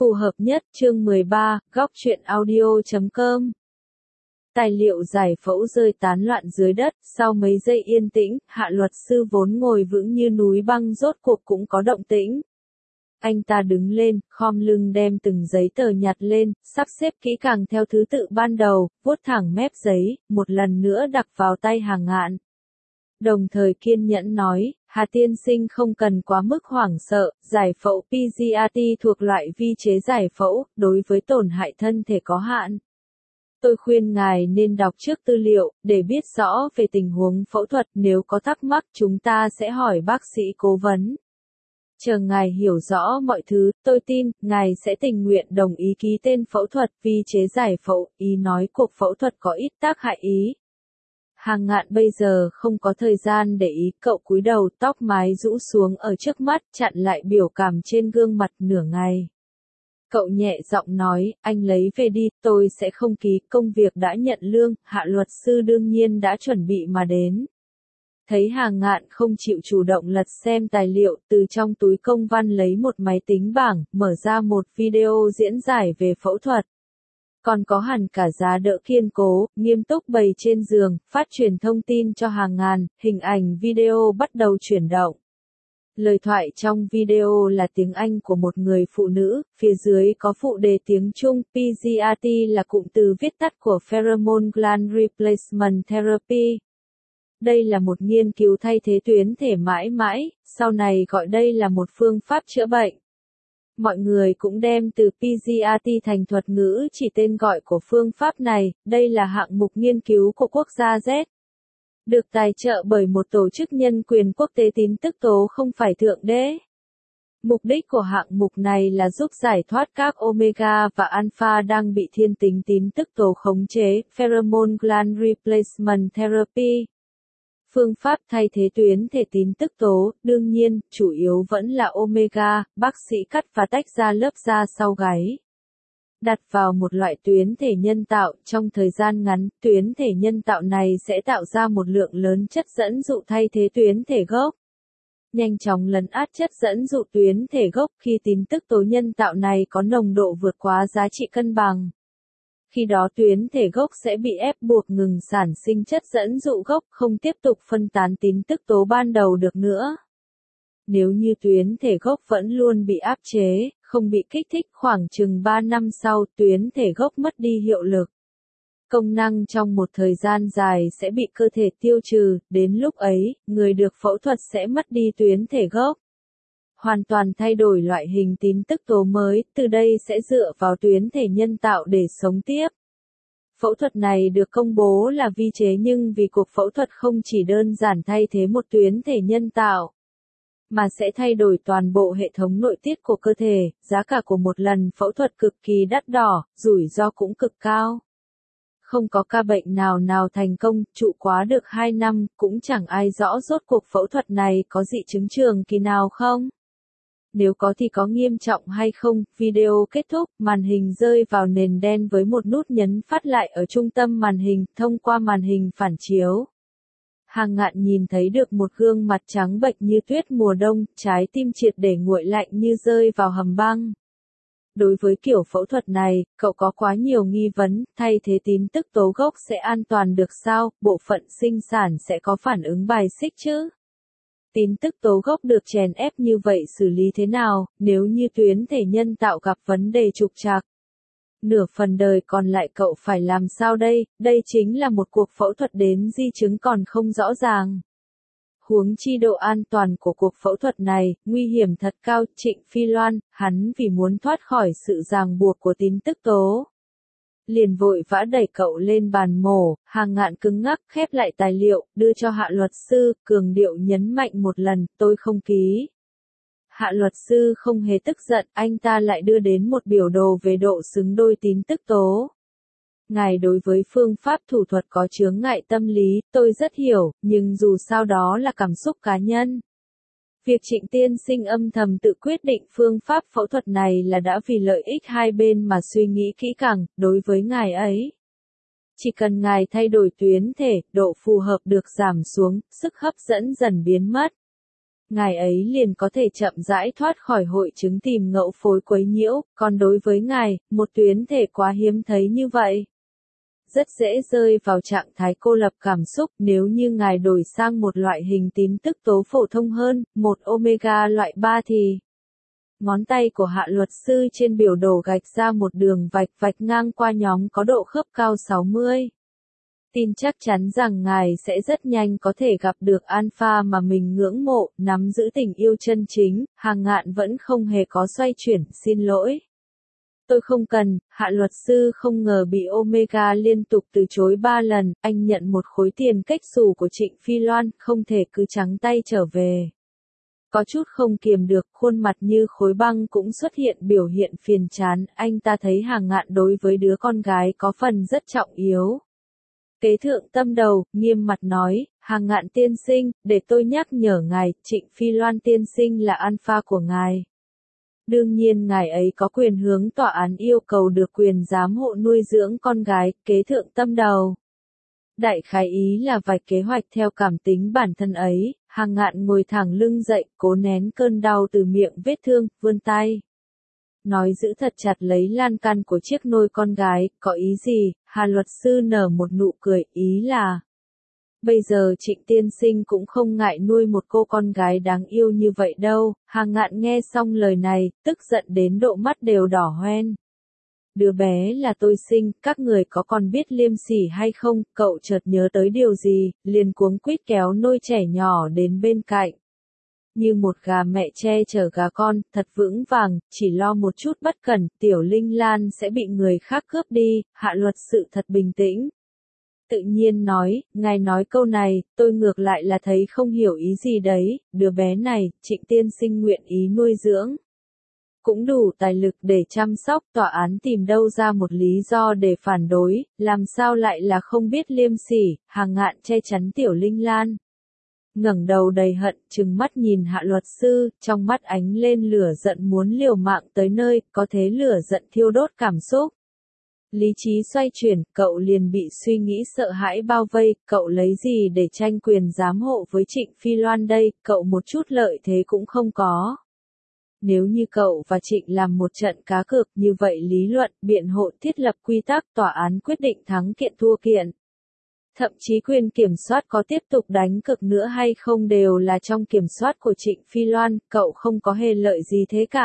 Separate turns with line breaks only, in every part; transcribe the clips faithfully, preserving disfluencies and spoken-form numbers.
Phù hợp nhất, chương mười ba, góc truyện audio chấm com. Tài liệu giải phẫu rơi tán loạn dưới đất, sau mấy giây yên tĩnh, hạ luật sư vốn ngồi vững như núi băng rốt cuộc cũng có động tĩnh. Anh ta đứng lên, khom lưng đem từng giấy tờ nhặt lên, sắp xếp kỹ càng theo thứ tự ban đầu, vuốt thẳng mép giấy, một lần nữa đặt vào tay Hà Ngạn. Đồng thời kiên nhẫn nói, Hà tiên sinh không cần quá mức hoảng sợ, giải phẫu pê giê rờ tê thuộc loại vi chế giải phẫu, đối với tổn hại thân thể có hạn. Tôi khuyên ngài nên đọc trước tư liệu, để biết rõ về tình huống phẫu thuật, nếu có thắc mắc chúng ta sẽ hỏi bác sĩ cố vấn. Chờ ngài hiểu rõ mọi thứ, tôi tin, ngài sẽ tình nguyện đồng ý ký tên phẫu thuật vi chế giải phẫu, ý nói cuộc phẫu thuật có ít tác hại ý. Hà Ngạn bây giờ không có thời gian để ý, cậu cúi đầu, tóc mái rũ xuống ở trước mắt, chặn lại biểu cảm trên gương mặt nửa ngày. Cậu nhẹ giọng nói, anh lấy về đi, tôi sẽ không ký, công việc đã nhận lương, hạ luật sư đương nhiên đã chuẩn bị mà đến. Thấy Hà Ngạn không chịu chủ động lật xem tài liệu, từ trong túi công văn lấy một máy tính bảng, mở ra một video diễn giải về phẫu thuật. Còn có hẳn cả giá đỡ kiên cố, nghiêm túc bày trên giường, phát truyền thông tin cho hàng ngàn, hình ảnh video bắt đầu chuyển động. Lời thoại trong video là tiếng Anh của một người phụ nữ, phía dưới có phụ đề tiếng Trung, pê giê rờ tê là cụm từ viết tắt của Pheromone Gland Replacement Therapy. Đây là một nghiên cứu thay thế tuyến thể mãi mãi, sau này gọi đây là một phương pháp chữa bệnh. Mọi người cũng đem từ pê giê rờ tê thành thuật ngữ chỉ tên gọi của phương pháp này, đây là hạng mục nghiên cứu của quốc gia Z. Được tài trợ bởi một tổ chức nhân quyền quốc tế tín tức tố không phải thượng đế. Mục đích của hạng mục này là giúp giải thoát các omega và alpha đang bị thiên tính tín tức tố khống chế, Pheromone Gland Replacement Therapy. Phương pháp thay thế tuyến thể tín tức tố, đương nhiên, chủ yếu vẫn là omega, bác sĩ cắt và tách ra lớp da sau gáy. Đặt vào một loại tuyến thể nhân tạo, trong thời gian ngắn, tuyến thể nhân tạo này sẽ tạo ra một lượng lớn chất dẫn dụ thay thế tuyến thể gốc. Nhanh chóng lấn át chất dẫn dụ tuyến thể gốc khi tín tức tố nhân tạo này có nồng độ vượt quá giá trị cân bằng. Khi đó tuyến thể gốc sẽ bị ép buộc ngừng sản sinh chất dẫn dụ gốc, không tiếp tục phân tán tín tức tố ban đầu được nữa. Nếu như tuyến thể gốc vẫn luôn bị áp chế, không bị kích thích, khoảng chừng ba năm sau tuyến thể gốc mất đi hiệu lực. Công năng trong một thời gian dài sẽ bị cơ thể tiêu trừ, đến lúc ấy, người được phẫu thuật sẽ mất đi tuyến thể gốc. Hoàn toàn thay đổi loại hình tín tức tố mới, từ đây sẽ dựa vào tuyến thể nhân tạo để sống tiếp. Phẫu thuật này được công bố là vi chế nhưng vì cuộc phẫu thuật không chỉ đơn giản thay thế một tuyến thể nhân tạo, mà sẽ thay đổi toàn bộ hệ thống nội tiết của cơ thể, giá cả của một lần phẫu thuật cực kỳ đắt đỏ, rủi ro cũng cực cao. Không có ca bệnh nào nào thành công, trụ quá được hai năm, cũng chẳng ai rõ rốt cuộc phẫu thuật này có dị chứng trường kỳ nào không. Nếu có thì có nghiêm trọng hay không, video kết thúc, màn hình rơi vào nền đen với một nút nhấn phát lại ở trung tâm màn hình, thông qua màn hình phản chiếu. Hà Ngạn nhìn thấy được một gương mặt trắng bệch như tuyết mùa đông, trái tim triệt để nguội lạnh như rơi vào hầm băng. Đối với kiểu phẫu thuật này, cậu có quá nhiều nghi vấn, thay thế tín tức tố gốc sẽ an toàn được sao, bộ phận sinh sản sẽ có phản ứng bài xích chứ? Tín tức tố gốc được chèn ép như vậy xử lý thế nào, nếu như tuyến thể nhân tạo gặp vấn đề trục trặc? Nửa phần đời còn lại cậu phải làm sao đây, đây chính là một cuộc phẫu thuật đến di chứng còn không rõ ràng. Huống chi độ an toàn của cuộc phẫu thuật này, nguy hiểm thật cao, Trịnh Phi Loan, hắn vì muốn thoát khỏi sự ràng buộc của tín tức tố. Liền vội vã đẩy cậu lên bàn mổ, Hà Ngạn cứng ngắc khép lại tài liệu, đưa cho hạ luật sư, cường điệu nhấn mạnh một lần, tôi không ký. Hạ luật sư không hề tức giận, anh ta lại đưa đến một biểu đồ về độ xứng đôi tín tức tố. Ngài đối với phương pháp thủ thuật có chướng ngại tâm lý, tôi rất hiểu, nhưng dù sao đó là cảm xúc cá nhân. Việc Trịnh tiên sinh âm thầm tự quyết định phương pháp phẫu thuật này là đã vì lợi ích hai bên mà suy nghĩ kỹ càng, đối với ngài ấy. Chỉ cần ngài thay đổi tuyến thể, độ phù hợp được giảm xuống, sức hấp dẫn dần biến mất. ngài ấy liền có thể chậm rãi thoát khỏi hội chứng tìm ngẫu phối quấy nhiễu, còn đối với ngài, một tuyến thể quá hiếm thấy như vậy. Rất dễ rơi vào trạng thái cô lập cảm xúc nếu như ngài đổi sang một loại hình tín tức tố phổ thông hơn, một omega loại ba thì. Ngón tay của hạ luật sư trên biểu đồ gạch ra một đường vạch vạch ngang qua nhóm có độ khớp cao sáu mươi. Tin chắc chắn rằng ngài sẽ rất nhanh có thể gặp được alpha mà mình ngưỡng mộ, nắm giữ tình yêu chân chính, Hàng Ngạn vẫn không hề có xoay chuyển, xin lỗi. Tôi không cần, hạ luật sư không ngờ bị Omega liên tục từ chối ba lần, anh nhận một khối tiền cách xù của Trịnh Phi Loan, không thể cứ trắng tay trở về. Có chút không kiềm được, khuôn mặt như khối băng cũng xuất hiện biểu hiện phiền chán, anh ta thấy Hàng Ngạn đối với đứa con gái có phần rất trọng yếu. Kế thượng tâm đầu, nghiêm mặt nói, Hàng Ngạn tiên sinh, để tôi nhắc nhở ngài, Trịnh Phi Loan tiên sinh là alpha của ngài. Đương nhiên ngài ấy có quyền hướng tòa án yêu cầu được quyền giám hộ nuôi dưỡng con gái, kế thượng tâm đầu. Đại khái ý là vạch kế hoạch theo cảm tính bản thân ấy, Hàng Ngạn ngồi thẳng lưng dậy, cố nén cơn đau từ miệng vết thương, vươn tay. Nói giữ thật chặt lấy lan can của chiếc nôi con gái, có ý gì, Hà luật sư nở một nụ cười, ý là. Bây giờ Trịnh tiên sinh cũng không ngại nuôi một cô con gái đáng yêu như vậy đâu, Hàng Ngạn nghe xong lời này, tức giận đến độ mắt đều đỏ hoen. Đứa bé là tôi sinh, các người có còn biết liêm sỉ hay không, cậu chợt nhớ tới điều gì, liền cuống quýt kéo nôi trẻ nhỏ đến bên cạnh. Như một gà mẹ che chở gà con, thật vững vàng, chỉ lo một chút bất cẩn, tiểu Linh Lan sẽ bị người khác cướp đi, hạ luật sự thật bình tĩnh. Tự nhiên nói, ngài nói câu này, tôi ngược lại là thấy không hiểu ý gì đấy, đứa bé này, Trịnh tiên sinh nguyện ý nuôi dưỡng. Cũng đủ tài lực để chăm sóc, tòa án tìm đâu ra một lý do để phản đối, làm sao lại là không biết liêm sỉ, Hàng Ngạn che chắn tiểu Linh Lan. Ngẩng đầu đầy hận, trừng mắt nhìn hạ luật sư, trong mắt ánh lên lửa giận muốn liều mạng tới nơi, có thế lửa giận thiêu đốt cảm xúc. Lý trí xoay chuyển, cậu liền bị suy nghĩ sợ hãi bao vây, cậu lấy gì để tranh quyền giám hộ với Trịnh Phi Loan đây, cậu một chút lợi thế cũng không có. Nếu như cậu và Trịnh làm một trận cá cược như vậy lý luận, biện hộ thiết lập quy tắc, tòa án quyết định thắng kiện thua kiện. Thậm chí quyền kiểm soát có tiếp tục đánh cược nữa hay không đều là trong kiểm soát của Trịnh Phi Loan, cậu không có hề lợi gì thế cả.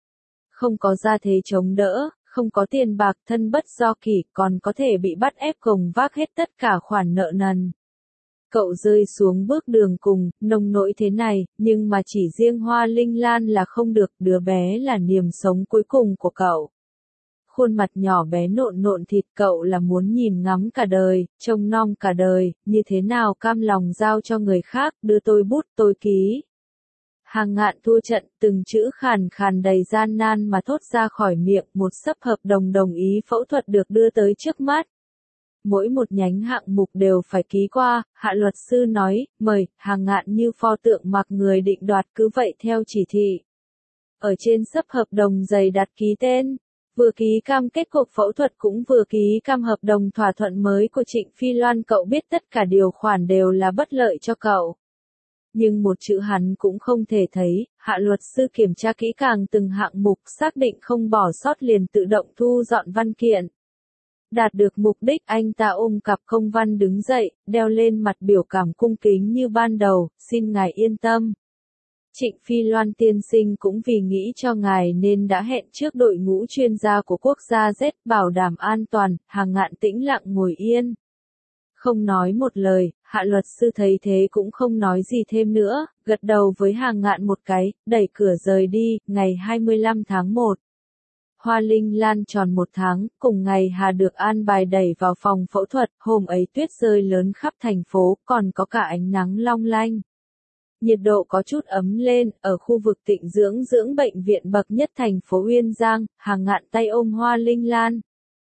Không có gia thế chống đỡ, không có tiền bạc, thân bất do kỷ, còn có thể bị bắt ép gồng vác hết tất cả khoản nợ nần. Cậu rơi xuống bước đường cùng, nông nỗi thế này, nhưng mà chỉ riêng Hoa Linh Lan là không được, đứa bé là niềm sống cuối cùng của cậu. Khuôn mặt nhỏ bé nộn nộn thịt, cậu là muốn nhìn ngắm cả đời, trông nom cả đời, như thế nào cam lòng giao cho người khác, đưa tôi bút tôi ký. Hàng Ngạn thua trận, từng chữ khàn khàn đầy gian nan mà thốt ra khỏi miệng, một sấp hợp đồng đồng ý phẫu thuật được đưa tới trước mắt. Mỗi một nhánh hạng mục đều phải ký qua, hạ luật sư nói, mời, Hàng Ngạn như pho tượng mặc người định đoạt cứ vậy theo chỉ thị. Ở trên sấp hợp đồng dày đặt ký tên, vừa ký cam kết cuộc phẫu thuật cũng vừa ký cam hợp đồng thỏa thuận mới của Trịnh Phi Loan, cậu biết tất cả điều khoản đều là bất lợi cho cậu. Nhưng một chữ hắn cũng không thể thấy, hạ luật sư kiểm tra kỹ càng từng hạng mục xác định không bỏ sót liền tự động thu dọn văn kiện. Đạt được mục đích anh ta ôm cặp công văn đứng dậy, đeo lên mặt biểu cảm cung kính như ban đầu, xin ngài yên tâm. Trịnh Phi Loan tiên sinh cũng vì nghĩ cho ngài nên đã hẹn trước đội ngũ chuyên gia của quốc gia Z bảo đảm an toàn, Hàng Ngạn tĩnh lặng ngồi yên. Không nói một lời, hạ luật sư thấy thế cũng không nói gì thêm nữa, gật đầu với Hàng Ngạn một cái, đẩy cửa rời đi, ngày hai mươi lăm tháng một. Hoa Linh Lan tròn một tháng, cùng ngày Hà được an bài đẩy vào phòng phẫu thuật, hôm ấy tuyết rơi lớn khắp thành phố, còn có cả ánh nắng long lanh. Nhiệt độ có chút ấm lên, ở khu vực tịnh dưỡng dưỡng bệnh viện bậc nhất thành phố Uyên Giang, Hàng Ngạn tay ôm Hoa Linh Lan.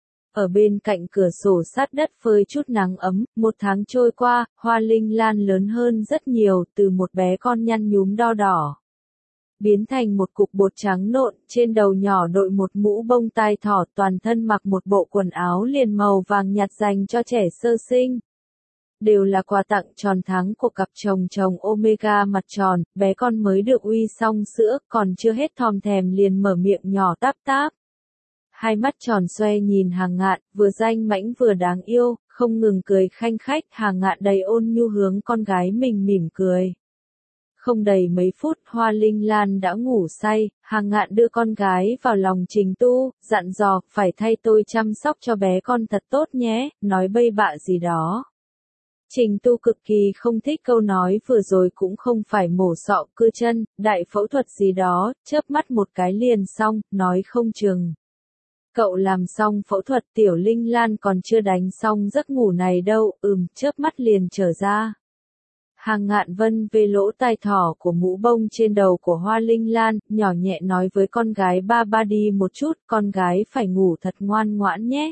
Ở bên cạnh cửa sổ sát đất phơi chút nắng ấm, một tháng trôi qua, Hoa Linh Lan lớn hơn rất nhiều, từ một bé con nhăn nhúm đo đỏ. Biến thành một cục bột trắng nộn, trên đầu nhỏ đội một mũ bông tai thỏ, toàn thân mặc một bộ quần áo liền màu vàng nhạt dành cho trẻ sơ sinh. đều là quà tặng tròn tháng của cặp chồng chồng Omega mặt tròn, bé con mới được uy xong sữa, còn chưa hết thòm thèm liền mở miệng nhỏ táp táp. Hai mắt tròn xoe nhìn Hàng Ngạn, vừa danh mãnh vừa đáng yêu, không ngừng cười khanh khách, Hàng Ngạn đầy ôn nhu hướng con gái mình mỉm cười. Không đầy mấy phút, Hoa Linh Lan đã ngủ say, Hàng Ngạn đưa con gái vào lòng Trình Tu, dặn dò, phải thay tôi chăm sóc cho bé con thật tốt nhé, nói bậy bạ gì đó. Trình Tu cực kỳ không thích câu nói vừa rồi, cũng không phải mổ sọ cưa chân, đại phẫu thuật gì đó, chớp mắt một cái liền xong, nói không chừng. Cậu làm xong phẫu thuật, Tiểu Linh Lan còn chưa đánh xong giấc ngủ này đâu, ừm, chớp mắt liền trở ra. Hàng Ngạn vân về lỗ tai thỏ của mũ bông trên đầu của Hoa Linh Lan, nhỏ nhẹ nói với con gái, ba ba đi một chút, con gái phải ngủ thật ngoan ngoãn nhé.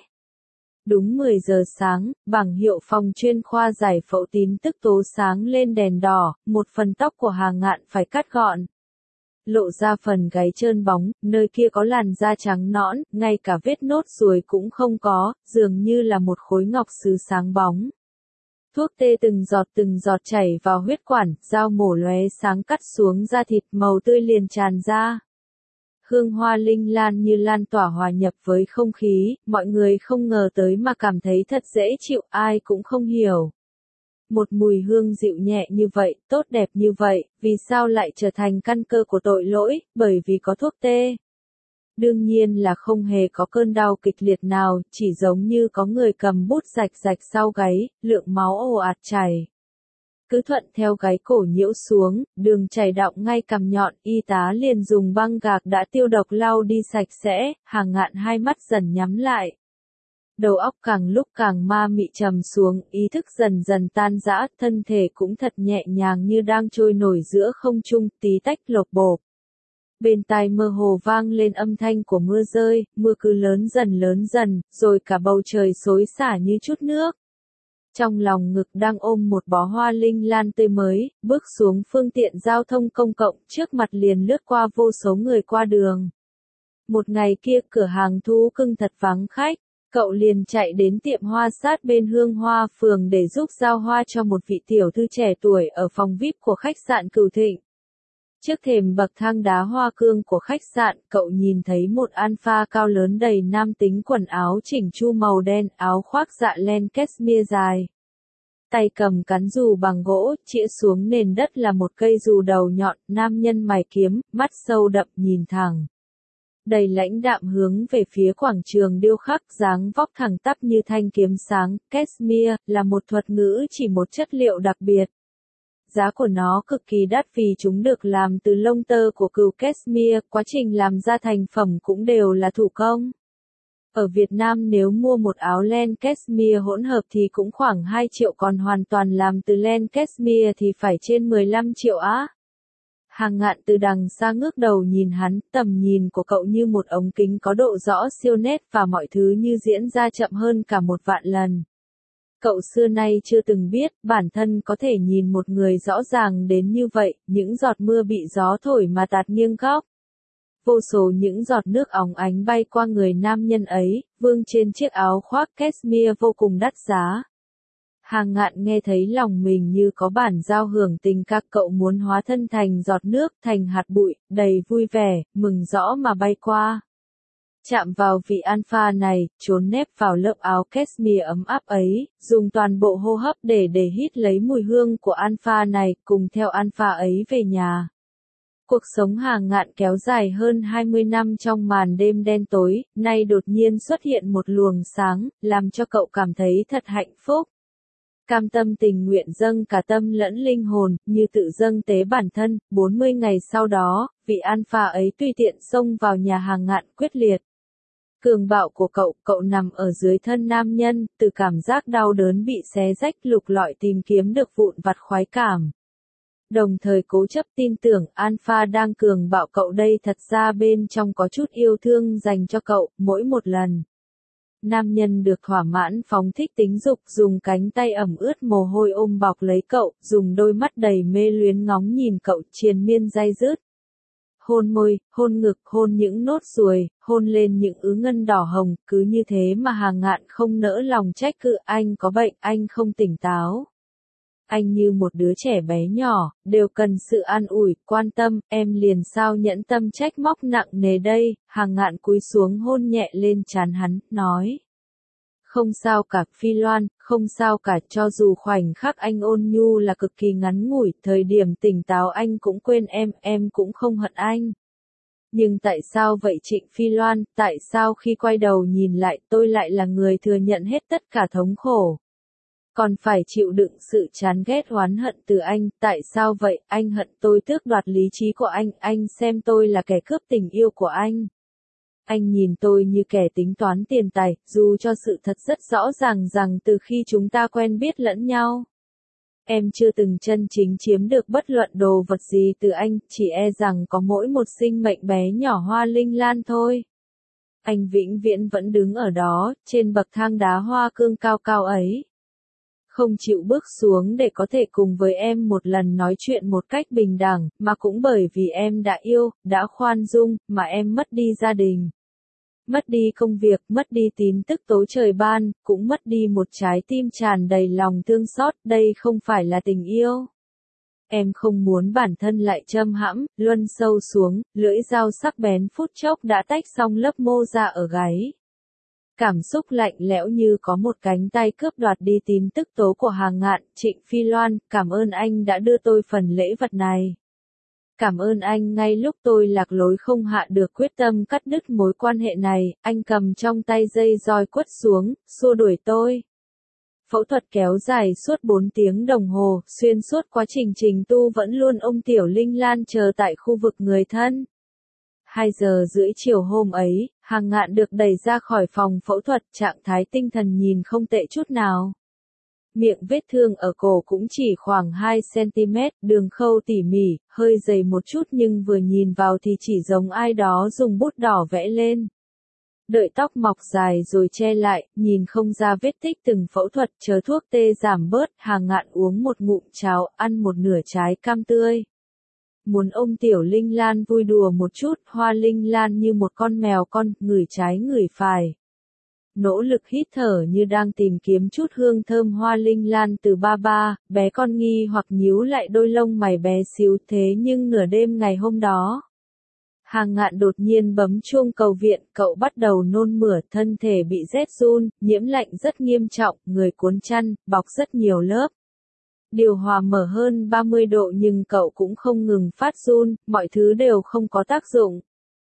Đúng mười giờ sáng, bảng hiệu phòng chuyên khoa giải phẫu tin tức tố sáng lên đèn đỏ, một phần tóc của Hàng Ngạn phải cắt gọn. Lộ ra phần gáy trơn bóng, nơi kia có làn da trắng nõn, ngay cả vết nốt ruồi cũng không có, dường như là một khối ngọc sứ sáng bóng. Thuốc tê từng giọt từng giọt chảy vào huyết quản, dao mổ lóe sáng cắt xuống da thịt, màu tươi liền tràn ra. Hương Hoa Linh Lan như lan tỏa hòa nhập với không khí, mọi người không ngờ tới mà cảm thấy thật dễ chịu, ai cũng không hiểu. Một mùi hương dịu nhẹ như vậy, tốt đẹp như vậy, vì sao lại trở thành căn cơ của tội lỗi, bởi vì có thuốc tê. Đương nhiên là không hề có cơn đau kịch liệt nào, chỉ giống như có người cầm bút rạch rạch sau gáy, lượng máu ồ ạt chảy. Cứ thuận theo gáy cổ nhiễu xuống, đường chảy đọng ngay cằm nhọn, y tá liền dùng băng gạc đã tiêu độc lau đi sạch sẽ, Hàng Ngạn hai mắt dần nhắm lại. Đầu óc càng lúc càng ma mị trầm xuống, ý thức dần dần tan rã, thân thể cũng thật nhẹ nhàng như đang trôi nổi giữa không trung, tí tách lộc bộp. Bên tai mơ hồ vang lên âm thanh của mưa rơi, mưa cứ lớn dần lớn dần, rồi cả bầu trời xối xả như chút nước. Trong lòng ngực đang ôm một bó hoa linh lan tươi mới, bước xuống phương tiện giao thông công cộng, trước mặt liền lướt qua vô số người qua đường. Một ngày kia cửa hàng thú cưng thật vắng khách, cậu liền chạy đến tiệm hoa sát bên Hương Hoa phường để giúp giao hoa cho một vị tiểu thư trẻ tuổi ở phòng vi ai pi của khách sạn Cửu Thịnh. Trước thềm bậc thang đá hoa cương của khách sạn, cậu nhìn thấy một alpha cao lớn đầy nam tính, quần áo chỉnh chu màu đen, áo khoác dạ len cashmere dài. Tay cầm cán dù bằng gỗ, chĩa xuống nền đất là một cây dù đầu nhọn, nam nhân mày kiếm, mắt sâu đậm nhìn thẳng. Đầy lãnh đạm hướng về phía quảng trường điêu khắc, dáng vóc thẳng tắp như thanh kiếm sáng, cashmere, là một thuật ngữ chỉ một chất liệu đặc biệt. Giá của nó cực kỳ đắt vì chúng được làm từ lông tơ của cừu cashmere, quá trình làm ra thành phẩm cũng đều là thủ công. Ở Việt Nam nếu mua một áo len cashmere hỗn hợp thì cũng khoảng hai triệu, còn hoàn toàn làm từ len cashmere thì phải trên mười lăm triệu á. Hàng Ngạn từ đằng xa ngước đầu nhìn hắn, tầm nhìn của cậu như một ống kính có độ rõ siêu nét và mọi thứ như diễn ra chậm hơn cả một vạn lần. Cậu xưa nay chưa từng biết, bản thân có thể nhìn một người rõ ràng đến như vậy, những giọt mưa bị gió thổi mà tạt nghiêng góc. Vô số những giọt nước óng ánh bay qua người nam nhân ấy, vương trên chiếc áo khoác cashmere vô cùng đắt giá. Hàng Ngạn nghe thấy lòng mình như có bản giao hưởng tình ca, cậu muốn hóa thân thành giọt nước, thành hạt bụi, đầy vui vẻ, mừng rõ mà bay qua. Chạm vào vị alpha này, trốn nép vào lớp áo cashmere ấm áp ấy, dùng toàn bộ hô hấp để để hít lấy mùi hương của alpha này, cùng theo alpha ấy về nhà. Cuộc sống Hàng Ngạn kéo dài hơn hai mươi năm trong màn đêm đen tối, nay đột nhiên xuất hiện một luồng sáng, làm cho cậu cảm thấy thật hạnh phúc. Cam tâm tình nguyện dâng cả tâm lẫn linh hồn, như tự dâng tế bản thân. bốn mươi ngày sau đó, vị alpha ấy tùy tiện xông vào nhà Hàng Ngạn quyết liệt. Cường bạo của cậu, cậu nằm ở dưới thân nam nhân, từ cảm giác đau đớn bị xé rách lục lọi tìm kiếm được vụn vặt khoái cảm. Đồng thời cố chấp tin tưởng alpha đang cường bạo cậu đây thật ra bên trong có chút yêu thương dành cho cậu, mỗi một lần. Nam nhân được thỏa mãn phóng thích tính dục, dùng cánh tay ẩm ướt mồ hôi ôm bọc lấy cậu, dùng đôi mắt đầy mê luyến ngóng nhìn cậu, triền miên day dứt. Hôn môi, hôn ngực, hôn những nốt ruồi, hôn lên những ứ ngân đỏ hồng, cứ như thế mà Hàng Ngạn không nỡ lòng trách cứ, anh có bệnh, anh không tỉnh táo. Anh như một đứa trẻ bé nhỏ, đều cần sự an ủi, quan tâm, em liền sao nhẫn tâm trách móc nặng nề đây, Hàng Ngạn cúi xuống hôn nhẹ lên trán hắn, nói. Không sao cả Phi Loan, không sao cả, cho dù khoảnh khắc anh ôn nhu là cực kỳ ngắn ngủi, thời điểm tỉnh táo anh cũng quên em, em cũng không hận anh. Nhưng tại sao vậy Trịnh Phi Loan, tại sao khi quay đầu nhìn lại tôi lại là người thừa nhận hết tất cả thống khổ? Còn phải chịu đựng sự chán ghét oán hận từ anh, tại sao vậy, anh hận tôi tước đoạt lý trí của anh, anh xem tôi là kẻ cướp tình yêu của anh. Anh nhìn tôi như kẻ tính toán tiền tài, dù cho sự thật rất rõ ràng rằng từ khi chúng ta quen biết lẫn nhau. Em chưa từng chân chính chiếm được bất luận đồ vật gì từ anh, chỉ e rằng có mỗi một sinh mệnh bé nhỏ Hoa Linh Lan thôi. Anh vĩnh viễn vẫn đứng ở đó, trên bậc thang đá hoa cương cao cao ấy. Không chịu bước xuống để có thể cùng với em một lần nói chuyện một cách bình đẳng, mà cũng bởi vì em đã yêu, đã khoan dung, mà em mất đi gia đình. Mất đi công việc, mất đi tín tức tố trời ban, cũng mất đi một trái tim tràn đầy lòng thương xót, đây không phải là tình yêu. Em không muốn bản thân lại châm hãm, luân sâu xuống, lưỡi dao sắc bén phút chốc đã tách xong lớp mô ra ở gáy. Cảm xúc lạnh lẽo như có một cánh tay cướp đoạt đi tín tức tố của Hàng Ngạn, Trịnh Phi Loan, cảm ơn anh đã đưa tôi phần lễ vật này. Cảm ơn anh ngay lúc tôi lạc lối không hạ được quyết tâm cắt đứt mối quan hệ này, anh cầm trong tay dây roi quất xuống, xua đuổi tôi. Phẫu thuật kéo dài suốt bốn tiếng đồng hồ, xuyên suốt quá trình trình tu vẫn luôn ôm Tiểu Linh Lan chờ tại khu vực người thân. Hai giờ rưỡi chiều hôm ấy, Hàng Ngạn được đẩy ra khỏi phòng phẫu thuật, trạng thái tinh thần nhìn không tệ chút nào. Miệng vết thương ở cổ cũng chỉ khoảng hai xăng-ti-mét, đường khâu tỉ mỉ, hơi dày một chút nhưng vừa nhìn vào thì chỉ giống ai đó dùng bút đỏ vẽ lên. Đợi tóc mọc dài rồi che lại, nhìn không ra vết tích từng phẫu thuật, chờ thuốc tê giảm bớt, Hàng Ngạn uống một ngụm cháo, ăn một nửa trái cam tươi. Muốn ôm Tiểu Linh Lan vui đùa một chút, Hoa Linh Lan như một con mèo con, ngửi trái ngửi phải. Nỗ lực hít thở như đang tìm kiếm chút hương thơm Hoa Linh Lan từ ba ba, bé con nghi hoặc nhíu lại đôi lông mày bé xíu, thế nhưng nửa đêm ngày hôm đó. Hàng Ngạn đột nhiên bấm chuông cầu viện, cậu bắt đầu nôn mửa, thân thể bị rét run, nhiễm lạnh rất nghiêm trọng, người cuốn chăn, bọc rất nhiều lớp. Điều hòa mở hơn ba mươi độ nhưng cậu cũng không ngừng phát run, mọi thứ đều không có tác dụng.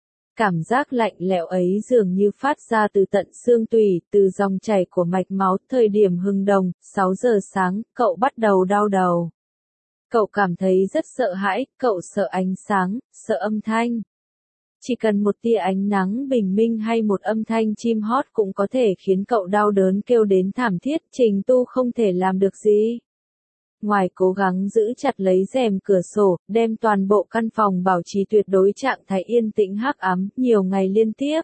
Cảm giác lạnh lẽo ấy dường như phát ra từ tận xương tủy, từ dòng chảy của mạch máu, thời điểm hừng đồng, sáu giờ sáng, cậu bắt đầu đau đầu. Cậu cảm thấy rất sợ hãi, cậu sợ ánh sáng, sợ âm thanh. Chỉ cần một tia ánh nắng bình minh hay một âm thanh chim hót cũng có thể khiến cậu đau đớn kêu đến thảm thiết, Trình Tu không thể làm được gì. Ngoài cố gắng giữ chặt lấy rèm cửa sổ, đem toàn bộ căn phòng bảo trì tuyệt đối trạng thái yên tĩnh hắc ám, nhiều ngày liên tiếp.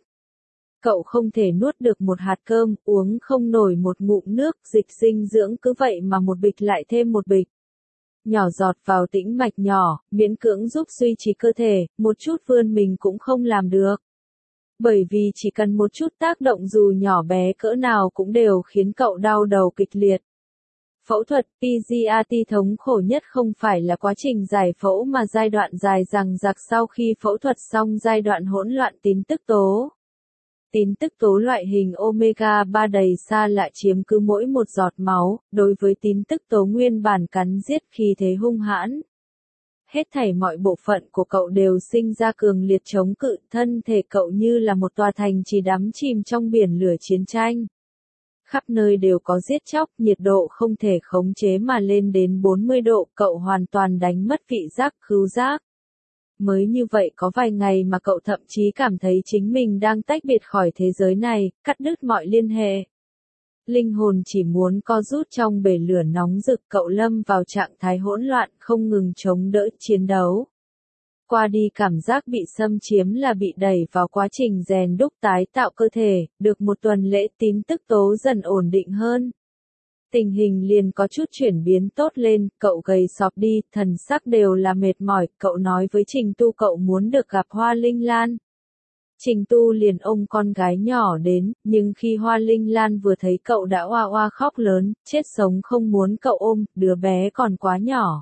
Cậu không thể nuốt được một hạt cơm, uống không nổi một ngụm nước, dịch dinh dưỡng cứ vậy mà một bịch lại thêm một bịch. Nhỏ giọt vào tĩnh mạch nhỏ, miễn cưỡng giúp duy trì cơ thể, một chút vươn mình cũng không làm được. Bởi vì chỉ cần một chút tác động dù nhỏ bé cỡ nào cũng đều khiến cậu đau đầu kịch liệt. Phẫu thuật pê giê rờ tê thống khổ nhất không phải là quá trình giải phẫu mà giai đoạn dài dằng dặc sau khi phẫu thuật xong, giai đoạn hỗn loạn tín tức tố. Tín tức tố loại hình omega ba đầy xa lạ chiếm cứ mỗi một giọt máu, đối với tín tức tố nguyên bản cắn giết khi thế hung hãn. Hết thảy mọi bộ phận của cậu đều sinh ra cường liệt chống cự, thân thể cậu như là một tòa thành trì đắm chìm trong biển lửa chiến tranh. Khắp nơi đều có giết chóc, nhiệt độ không thể khống chế mà lên đến bốn mươi độ, cậu hoàn toàn đánh mất vị giác, khứu giác. Mới như vậy có vài ngày mà cậu thậm chí cảm thấy chính mình đang tách biệt khỏi thế giới này, cắt đứt mọi liên hệ. Linh hồn chỉ muốn co rút trong bể lửa nóng rực, cậu lâm vào trạng thái hỗn loạn, không ngừng chống đỡ, chiến đấu. Qua đi cảm giác bị xâm chiếm là bị đẩy vào quá trình rèn đúc tái tạo cơ thể, được một tuần lễ tín tức tố dần ổn định hơn. Tình hình liền có chút chuyển biến tốt lên, cậu gầy sọp đi, thần sắc đều là mệt mỏi, cậu nói với Trình Tu cậu muốn được gặp Hoa Linh Lan. Trình Tu liền ôm con gái nhỏ đến, nhưng khi Hoa Linh Lan vừa thấy cậu đã oa oa khóc lớn, chết sống không muốn cậu ôm, đứa bé còn quá nhỏ.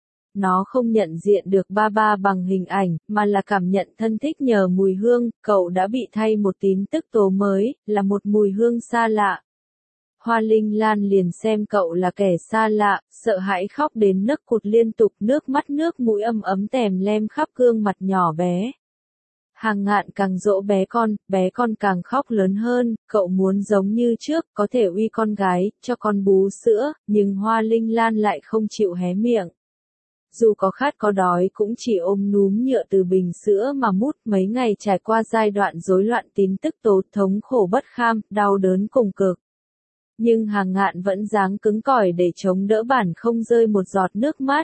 Nó không nhận diện được ba ba bằng hình ảnh, mà là cảm nhận thân thích nhờ mùi hương, cậu đã bị thay một tín tức tố mới, là một mùi hương xa lạ. Hoa Linh Lan liền xem cậu là kẻ xa lạ, sợ hãi khóc đến nấc cụt liên tục, nước mắt nước mũi ấm ấm tèm lem khắp gương mặt nhỏ bé. Hàng Ngạn càng dỗ bé con, bé con càng khóc lớn hơn, cậu muốn giống như trước, có thể uy con gái, cho con bú sữa, nhưng Hoa Linh Lan lại không chịu hé miệng. Dù có khát có đói cũng chỉ ôm núm nhựa từ bình sữa mà mút, mấy ngày trải qua giai đoạn rối loạn tín tức tố, thống khổ bất kham, đau đớn cùng cực. Nhưng Hàng Ngạn vẫn dáng cứng cỏi để chống đỡ bản không rơi một giọt nước mắt.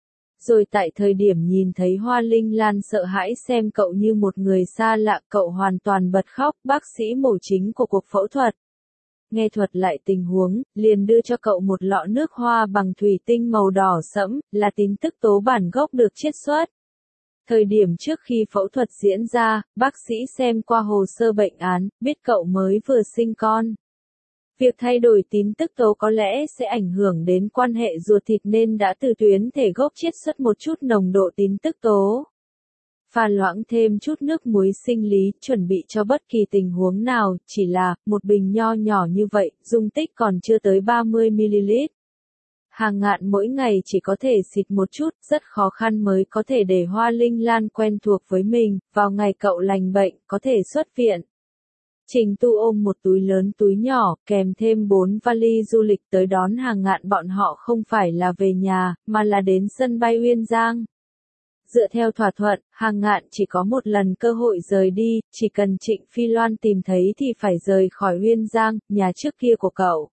Rồi tại thời điểm nhìn thấy Hoa Linh Lan sợ hãi xem cậu như một người xa lạ, cậu hoàn toàn bật khóc. Bác sĩ mổ chính của cuộc phẫu thuật nghe thuật lại tình huống, liền đưa cho cậu một lọ nước hoa bằng thủy tinh màu đỏ sẫm, là tín tức tố bản gốc được chiết xuất. Thời điểm trước khi phẫu thuật diễn ra, bác sĩ xem qua hồ sơ bệnh án, biết cậu mới vừa sinh con. Việc thay đổi tín tức tố có lẽ sẽ ảnh hưởng đến quan hệ ruột thịt nên đã từ tuyến thể gốc chiết xuất một chút nồng độ tín tức tố. Pha loãng thêm chút nước muối sinh lý, chuẩn bị cho bất kỳ tình huống nào, chỉ là, một bình nho nhỏ như vậy, dung tích còn chưa tới ba mươi mi-li-lít. Hàng Ngạn mỗi ngày chỉ có thể xịt một chút, rất khó khăn mới có thể để Hoa Linh Lan quen thuộc với mình, vào ngày cậu lành bệnh, có thể xuất viện. Trình Tu ôm một túi lớn túi nhỏ, kèm thêm bốn vali du lịch tới đón Hàng Ngạn, bọn họ không phải là về nhà, mà là đến sân bay Uyên Giang. Dựa theo thỏa thuận, Hàng Ngạn chỉ có một lần cơ hội rời đi, chỉ cần Trịnh Phi Loan tìm thấy thì phải rời khỏi Uyên Giang, nhà trước kia của cậu.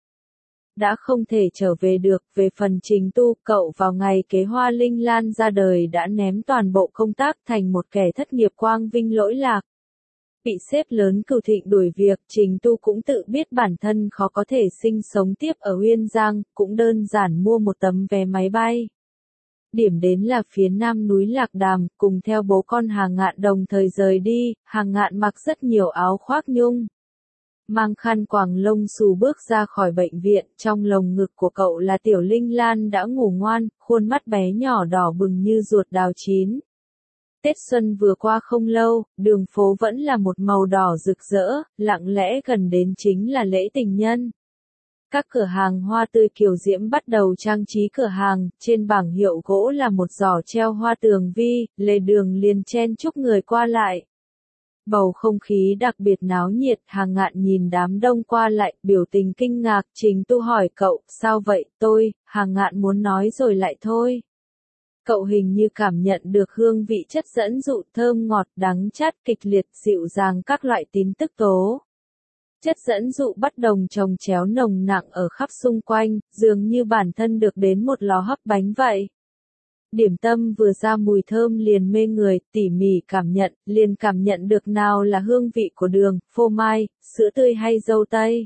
Đã không thể trở về được, về phần Trình Tu, cậu vào ngày kế Hoa Linh Lan ra đời đã ném toàn bộ công tác thành một kẻ thất nghiệp quang vinh lỗi lạc. Bị sếp lớn Cửu Thịnh đuổi việc, Trình Tu cũng tự biết bản thân khó có thể sinh sống tiếp ở Uyên Giang, cũng đơn giản mua một tấm vé máy bay. Điểm đến là phía nam núi Lạc Đàm, cùng theo bố con Hàng Ngạn đồng thời rời đi. Hàng Ngạn mặc rất nhiều áo khoác nhung, mang khăn quàng lông xù bước ra khỏi bệnh viện, trong lồng ngực của cậu là Tiểu Linh Lan đã ngủ ngoan, khuôn mắt bé nhỏ đỏ bừng như ruột đào chín. Tết xuân vừa qua không lâu, đường phố vẫn là một màu đỏ rực rỡ, lặng lẽ gần đến chính là lễ tình nhân. Các cửa hàng hoa tươi kiều diễm bắt đầu trang trí cửa hàng, trên bảng hiệu gỗ là một giỏ treo hoa tường vi, lề đường liền chen chúc người qua lại. Bầu không khí đặc biệt náo nhiệt, Hàng Ngạn nhìn đám đông qua lại, biểu tình kinh ngạc. Trình Tu hỏi cậu, sao vậy, tôi, Hàng Ngạn muốn nói rồi lại thôi. Cậu hình như cảm nhận được hương vị chất dẫn dụ, thơm ngọt, đắng chát, kịch liệt, dịu dàng các loại tín tức tố. Chất dẫn dụ bắt đồng chồng chéo nồng nặng ở khắp xung quanh, dường như bản thân được đến một lò hấp bánh vậy. Điểm tâm vừa ra mùi thơm liền mê người, tỉ mỉ cảm nhận, liền cảm nhận được nào là hương vị của đường, phô mai, sữa tươi hay dâu tây.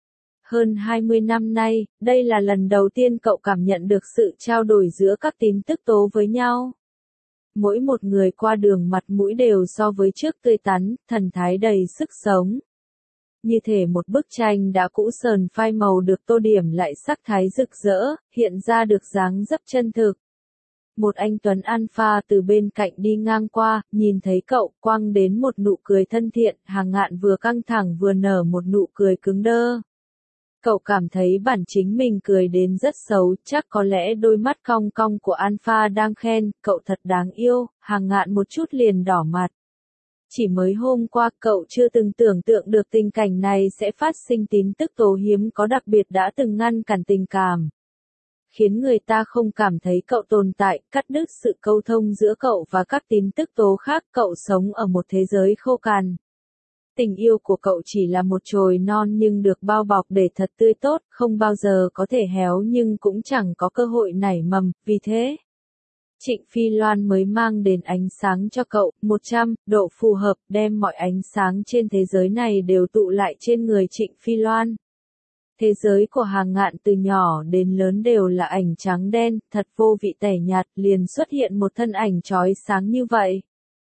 Hơn hai mươi năm nay, đây là lần đầu tiên cậu cảm nhận được sự trao đổi giữa các tín tức tố với nhau. Mỗi một người qua đường mặt mũi đều so với trước tươi tắn, thần thái đầy sức sống. Như thể một bức tranh đã cũ sờn phai màu được tô điểm lại sắc thái rực rỡ, hiện ra được dáng dấp chân thực. Một anh Tuấn Alpha từ bên cạnh đi ngang qua, nhìn thấy cậu, quăng đến một nụ cười thân thiện, Hàng Ngạn vừa căng thẳng vừa nở một nụ cười cứng đơ. Cậu cảm thấy bản chính mình cười đến rất xấu, chắc có lẽ đôi mắt cong cong của Alpha đang khen, cậu thật đáng yêu. Hàng Ngạn một chút liền đỏ mặt. Chỉ mới hôm qua cậu chưa từng tưởng tượng được tình cảnh này sẽ phát sinh tín tức tố hiếm có đặc biệt đã từng ngăn cản tình cảm. Khiến người ta không cảm thấy cậu tồn tại, cắt đứt sự câu thông giữa cậu và các tín tức tố khác, cậu sống ở một thế giới khô cằn. Tình yêu của cậu chỉ là một chồi non nhưng được bao bọc để thật tươi tốt, không bao giờ có thể héo nhưng cũng chẳng có cơ hội nảy mầm, vì thế Trịnh Phi Loan mới mang đến ánh sáng cho cậu, một trăm độ phù hợp, đem mọi ánh sáng trên thế giới này đều tụ lại trên người Trịnh Phi Loan. Thế giới của Hàng Ngạn từ nhỏ đến lớn đều là ảnh trắng đen, thật vô vị tẻ nhạt, liền xuất hiện một thân ảnh chói sáng như vậy.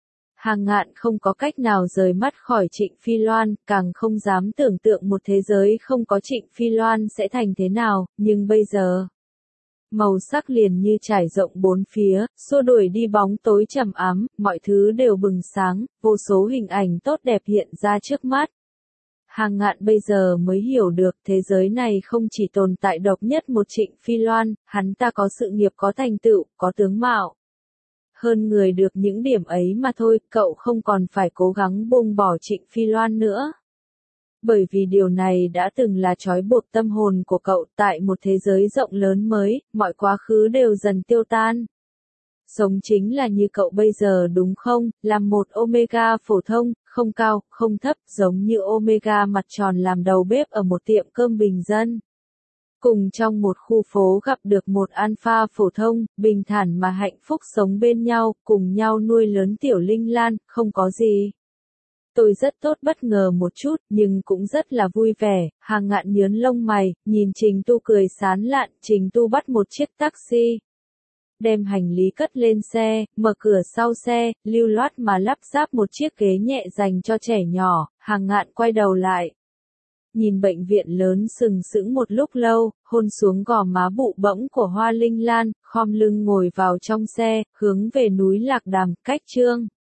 Hàng Ngạn không có cách nào rời mắt khỏi Trịnh Phi Loan, càng không dám tưởng tượng một thế giới không có Trịnh Phi Loan sẽ thành thế nào, nhưng bây giờ, màu sắc liền như trải rộng bốn phía, xua đuổi đi bóng tối trầm ám, mọi thứ đều bừng sáng, vô số hình ảnh tốt đẹp hiện ra trước mắt. Hàng Ngạn bây giờ mới hiểu được thế giới này không chỉ tồn tại độc nhất một Trịnh Phi Loan, hắn ta có sự nghiệp có thành tựu, có tướng mạo hơn người được những điểm ấy mà thôi, cậu không còn phải cố gắng buông bỏ Trịnh Phi Loan nữa. Bởi vì điều này đã từng là trói buộc tâm hồn của cậu, tại một thế giới rộng lớn mới, mọi quá khứ đều dần tiêu tan. Sống chính là như cậu bây giờ đúng không, làm một Omega phổ thông, không cao, không thấp, giống như Omega mặt tròn làm đầu bếp ở một tiệm cơm bình dân. Cùng trong một khu phố gặp được một Alpha phổ thông, bình thản mà hạnh phúc sống bên nhau, cùng nhau nuôi lớn tiểu Linh Lan, không có gì. Tôi rất tốt bất ngờ một chút, nhưng cũng rất là vui vẻ. Hàng Ngạn nhớn lông mày, nhìn Trình Tu cười sán lạn. Trình Tu bắt một chiếc taxi, đem hành lý cất lên xe, mở cửa sau xe, lưu loát mà lắp ráp một chiếc ghế nhẹ dành cho trẻ nhỏ. Hàng Ngạn quay đầu lại, nhìn bệnh viện lớn sừng sững một lúc lâu, hôn xuống gò má bụ bẫm của Hoa Linh Lan, khom lưng ngồi vào trong xe, hướng về núi Lạc Đàm, cách Trương